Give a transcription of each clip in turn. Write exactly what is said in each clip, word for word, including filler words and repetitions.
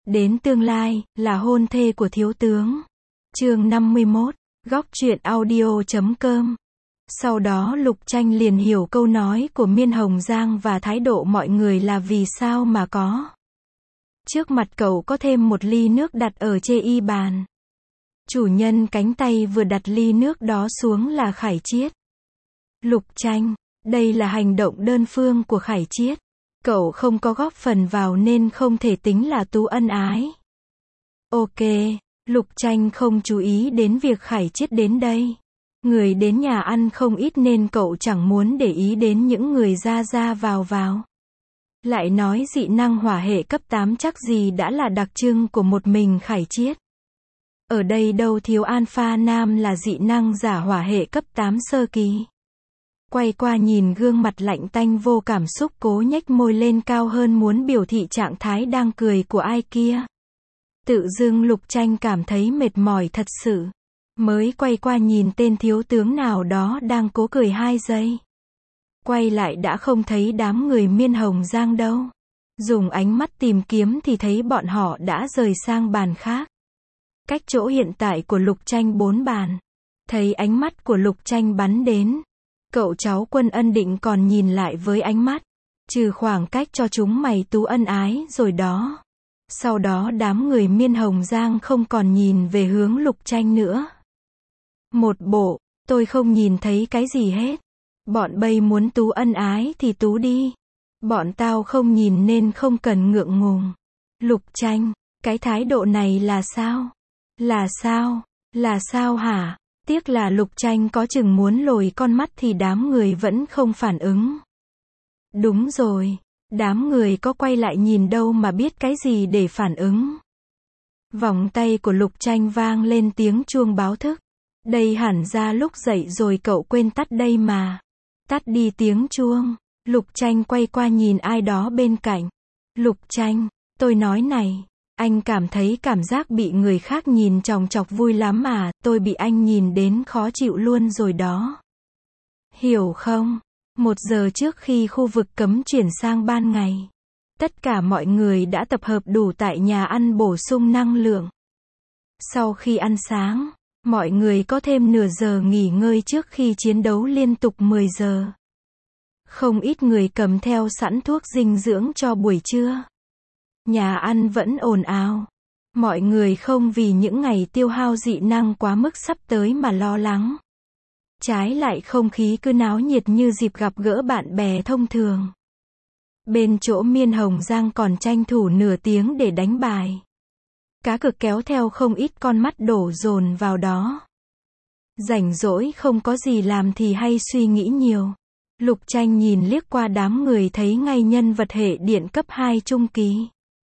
Đến tương lai, là hôn thê của thiếu tướng. Chương năm mươi mốt, góc truyện audio chấm com. Sau đó Lục Tranh liền hiểu câu nói của Miên Hồng Giang và thái độ mọi người là vì sao mà có. Trước mặt cậu có thêm một ly nước đặt ở chê y bàn. Chủ nhân cánh tay vừa đặt ly nước đó xuống là Khải Chiết. Lục Tranh, đây là hành động đơn phương của Khải Chiết. Cậu không có góp phần vào nên không thể tính là tú ân ái. Ok, Lục Tranh không chú ý đến việc Khải Chiết đến đây. Người đến nhà ăn không ít nên cậu chẳng muốn để ý đến những người ra ra vào vào. Lại nói dị năng hỏa hệ cấp tám chắc gì đã là đặc trưng của một mình Khải Chiết. Ở đây đâu thiếu Alpha Nam là dị năng giả hỏa hệ cấp tám sơ kỳ. Quay qua nhìn gương mặt lạnh tanh vô cảm xúc cố nhếch môi lên cao hơn muốn biểu thị trạng thái đang cười của ai kia. Tự dưng Lục Tranh cảm thấy mệt mỏi thật sự. Mới quay qua nhìn tên thiếu tướng nào đó đang cố cười hai giây. Quay lại đã không thấy đám người Miên Hồng Giang đâu. Dùng ánh mắt tìm kiếm thì thấy bọn họ đã rời sang bàn khác. Cách chỗ hiện tại của Lục Tranh bốn bàn. Thấy ánh mắt của Lục Tranh bắn đến. Cậu cháu Quân Ân định còn nhìn lại với ánh mắt. Trừ khoảng cách cho chúng mày tú ân ái rồi đó. Sau đó đám người Miên Hồng Giang không còn nhìn về hướng Lục Tranh nữa. Một bộ, tôi không nhìn thấy cái gì hết. Bọn bay muốn tú ân ái thì tú đi. Bọn tao không nhìn nên không cần ngượng ngùng. Lục Tranh, cái thái độ này là sao? Là sao? Là sao hả? Tiếc là Lục Tranh có chừng muốn lồi con mắt thì đám người vẫn không phản ứng. Đúng rồi, đám người có quay lại nhìn đâu mà biết cái gì để phản ứng. Vòng tay của Lục Tranh vang lên tiếng chuông báo thức. Đây hẳn ra lúc dậy rồi cậu quên tắt đây mà. Tắt đi tiếng chuông. Lục Tranh quay qua nhìn ai đó bên cạnh. Lục Tranh, tôi nói này, anh cảm thấy cảm giác bị người khác nhìn chòng chọc vui lắm à, tôi bị anh nhìn đến khó chịu luôn rồi đó. Hiểu không? Một giờ trước khi khu vực cấm chuyển sang ban ngày, tất cả mọi người đã tập hợp đủ tại nhà ăn bổ sung năng lượng. Sau khi ăn sáng, mọi người có thêm nửa giờ nghỉ ngơi trước khi chiến đấu liên tục mười giờ. Không ít người cầm theo sẵn thuốc dinh dưỡng cho buổi trưa. Nhà ăn vẫn ồn ào. Mọi người không vì những ngày tiêu hao dị năng quá mức sắp tới mà lo lắng. Trái lại không khí cứ náo nhiệt như dịp gặp gỡ bạn bè thông thường. Bên chỗ Miên Hồng Giang còn tranh thủ nửa tiếng để đánh bài. Cá cược kéo theo không ít con mắt đổ dồn vào đó. Rảnh rỗi không có gì làm thì hay suy nghĩ nhiều. Lục Tranh nhìn liếc qua đám người thấy ngay nhân vật hệ điện cấp hai trung kỳ.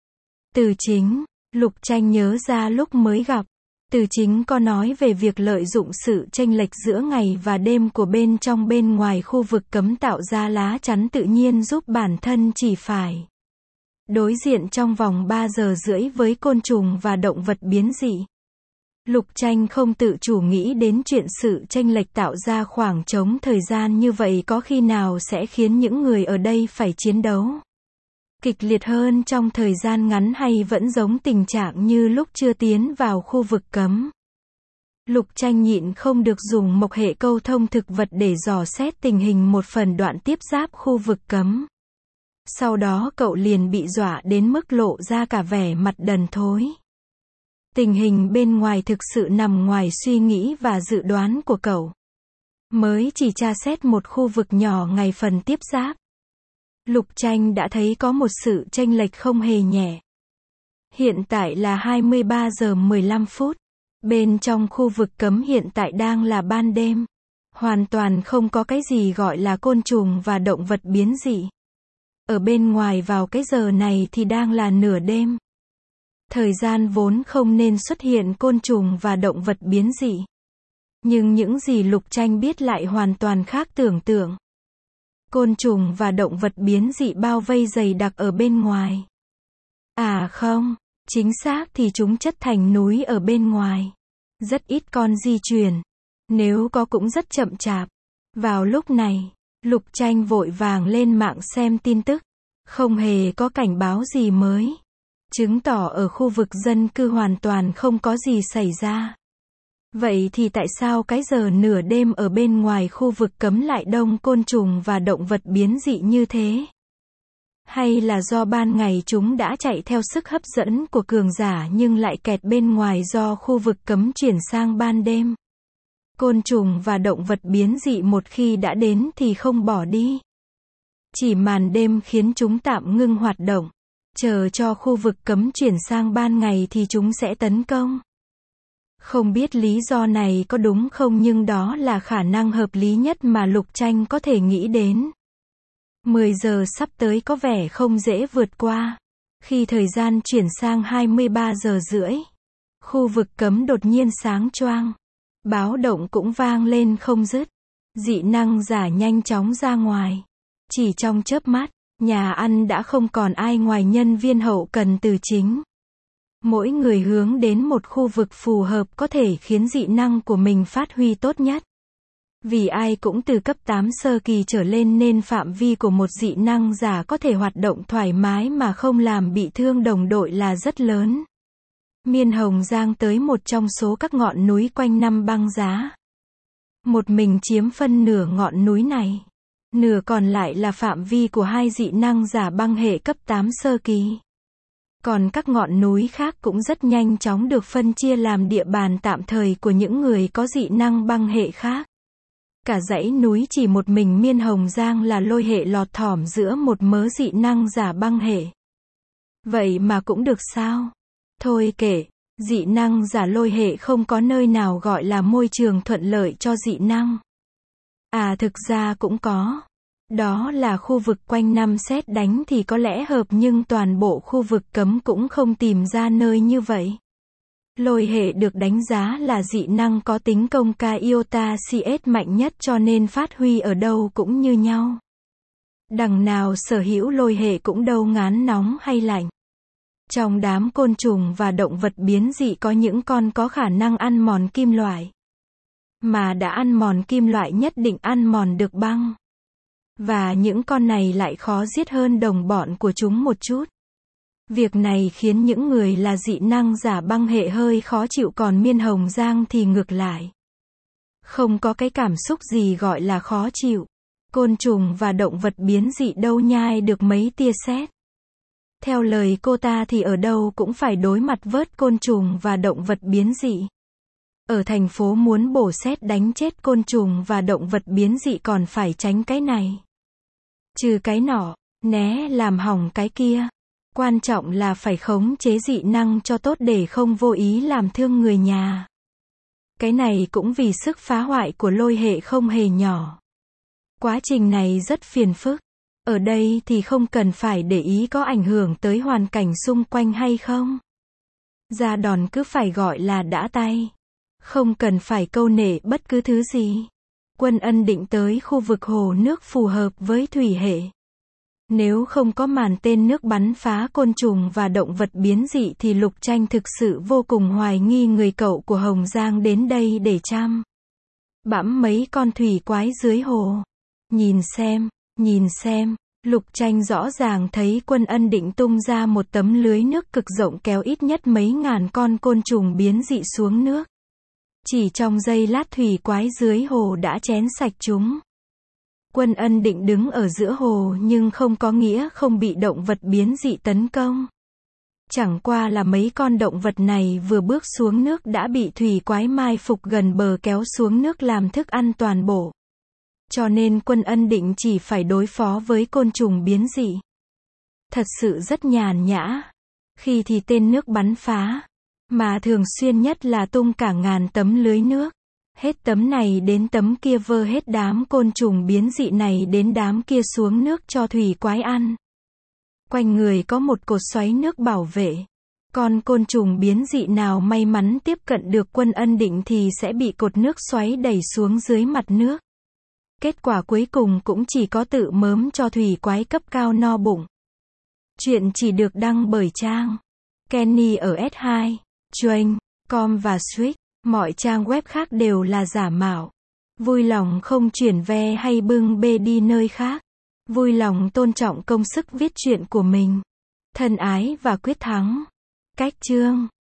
Từ Chính, Lục Tranh nhớ ra lúc mới gặp. Từ Chính có nói về việc lợi dụng sự chênh lệch giữa ngày và đêm của bên trong bên ngoài khu vực cấm tạo ra lá chắn tự nhiên giúp bản thân chỉ phải đối diện trong vòng ba giờ rưỡi với côn trùng và động vật biến dị. Lục Tranh không tự chủ nghĩ đến chuyện sự chênh lệch tạo ra khoảng trống thời gian như vậy có khi nào sẽ khiến những người ở đây phải chiến đấu kịch liệt hơn trong thời gian ngắn hay vẫn giống tình trạng như lúc chưa tiến vào khu vực cấm. Lục Tranh nhịn không được dùng mộc hệ câu thông thực vật để dò xét tình hình một phần đoạn tiếp giáp khu vực cấm. Sau đó cậu liền bị dọa đến mức lộ ra cả vẻ mặt đần thối. Tình hình bên ngoài thực sự nằm ngoài suy nghĩ và dự đoán của cậu. Mới chỉ tra xét một khu vực nhỏ ngay phần tiếp giáp. Lục Tranh đã thấy có một sự chênh lệch không hề nhẹ. Hiện tại là hai mươi ba giờ mười lăm phút. Bên trong khu vực cấm hiện tại đang là ban đêm. Hoàn toàn không có cái gì gọi là côn trùng và động vật biến dị. Ở bên ngoài vào cái giờ này thì đang là nửa đêm. Thời gian vốn không nên xuất hiện côn trùng và động vật biến dị. Nhưng những gì Lục Tranh biết lại hoàn toàn khác tưởng tượng. Côn trùng và động vật biến dị bao vây dày đặc ở bên ngoài. À không, chính xác thì chúng chất thành núi ở bên ngoài. Rất ít con di chuyển. Nếu có cũng rất chậm chạp. Vào lúc này, Lục Tranh vội vàng lên mạng xem tin tức. Không hề có cảnh báo gì mới. chứng tỏ ở khu vực dân cư hoàn toàn không có gì xảy ra. Vậy thì tại sao cái giờ nửa đêm ở bên ngoài khu vực cấm lại đông côn trùng và động vật biến dị như thế? Hay là do ban ngày chúng đã chạy theo sức hấp dẫn của cường giả nhưng lại kẹt bên ngoài do khu vực cấm chuyển sang ban đêm? Côn trùng và động vật biến dị một khi đã đến thì không bỏ đi. Chỉ màn đêm khiến chúng tạm ngưng hoạt động. Chờ cho khu vực cấm chuyển sang ban ngày thì chúng sẽ tấn công. Không biết lý do này có đúng không nhưng đó là khả năng hợp lý nhất mà Lục Tranh có thể nghĩ đến. mười giờ sắp tới có vẻ không dễ vượt qua. Khi thời gian chuyển sang hai mươi ba giờ rưỡi, khu vực cấm đột nhiên sáng choang. Báo động cũng vang lên không dứt. Dị năng giả nhanh chóng ra ngoài. Chỉ trong chớp mắt, nhà ăn đã không còn ai ngoài nhân viên hậu cần từ chính. Mỗi người hướng đến một khu vực phù hợp có thể khiến dị năng của mình phát huy tốt nhất. Vì ai cũng từ cấp tám sơ kỳ trở lên nên phạm vi của một dị năng giả có thể hoạt động thoải mái mà không làm bị thương đồng đội là rất lớn. Miên Hồng Giang tới một trong số các ngọn núi quanh năm băng giá. Một mình chiếm phân nửa ngọn núi này. Nửa còn lại là phạm vi của hai dị năng giả băng hệ cấp tám sơ kỳ. Còn các ngọn núi khác cũng rất nhanh chóng được phân chia làm địa bàn tạm thời của những người có dị năng băng hệ khác. Cả dãy núi chỉ một mình Miên Hồng Giang là lôi hệ lọt thỏm giữa một mớ dị năng giả băng hệ. Vậy mà cũng được sao? Thôi kệ, dị năng giả lôi hệ không có nơi nào gọi là môi trường thuận lợi cho dị năng. À thực ra cũng có. Đó là khu vực quanh năm sét đánh thì có lẽ hợp nhưng toàn bộ khu vực cấm cũng không tìm ra nơi như vậy. Lôi hệ được đánh giá là dị năng có tính công ca iota xê ét mạnh nhất cho nên phát huy ở đâu cũng như nhau. Đằng nào sở hữu lôi hệ cũng đâu ngán nóng hay lạnh. Trong đám côn trùng và động vật biến dị có những con có khả năng ăn mòn kim loại. Mà đã ăn mòn kim loại nhất định ăn mòn được băng. Và những con này lại khó giết hơn đồng bọn của chúng một chút. Việc này khiến những người là dị năng giả băng hệ hơi khó chịu còn Miên Hồng Giang thì ngược lại. Không có cái cảm xúc gì gọi là khó chịu. Côn trùng và động vật biến dị đâu nhai được mấy tia sét. Theo lời cô ta thì ở đâu cũng phải đối mặt vớt côn trùng và động vật biến dị. Ở thành phố muốn bổ sét đánh chết côn trùng và động vật biến dị còn phải tránh cái này. Trừ cái nọ, né làm hỏng cái kia. Quan trọng là phải khống chế dị năng cho tốt để không vô ý làm thương người nhà. Cái này cũng vì sức phá hoại của lôi hệ không hề nhỏ. Quá trình này rất phiền phức. Ở đây thì không cần phải để ý có ảnh hưởng tới hoàn cảnh xung quanh hay không. Ra đòn cứ phải gọi là đã tay. Không cần phải câu nệ bất cứ thứ gì. Quân Ân định tới khu vực hồ nước phù hợp với thủy hệ. Nếu không có màn tên nước bắn phá côn trùng và động vật biến dị thì Lục Tranh thực sự vô cùng hoài nghi người cậu của Hồng Giang đến đây để chăm bẵm mấy con thủy quái dưới hồ. Nhìn xem, nhìn xem, Lục Tranh rõ ràng thấy Quân Ân định tung ra một tấm lưới nước cực rộng kéo ít nhất mấy ngàn con côn trùng biến dị xuống nước. Chỉ trong giây lát thủy quái dưới hồ đã chén sạch chúng. Quân Ân định đứng ở giữa hồ nhưng không có nghĩa không bị động vật biến dị tấn công. Chẳng qua là mấy con động vật này vừa bước xuống nước đã bị thủy quái mai phục gần bờ kéo xuống nước làm thức ăn toàn bộ. Cho nên Quân Ân định chỉ phải đối phó với côn trùng biến dị. Thật sự rất nhàn nhã. Khi thì tên nước bắn phá. Mà thường xuyên nhất là tung cả ngàn tấm lưới nước. Hết tấm này đến tấm kia vơ hết đám côn trùng biến dị này đến đám kia xuống nước cho thủy quái ăn. Quanh người có một cột xoáy nước bảo vệ. Con côn trùng biến dị nào may mắn tiếp cận được Quân Ân định thì sẽ bị cột nước xoáy đẩy xuống dưới mặt nước. Kết quả cuối cùng cũng chỉ có tự mớm cho thủy quái cấp cao no bụng. Chuyện chỉ được đăng bởi trang Kenny ở S hai, Train, com và Switch. Mọi trang web khác đều là giả mạo. Vui lòng không chuyển ve hay bưng bê đi nơi khác. Vui lòng tôn trọng công sức viết truyện của mình. Thân ái và quyết thắng. Cách chương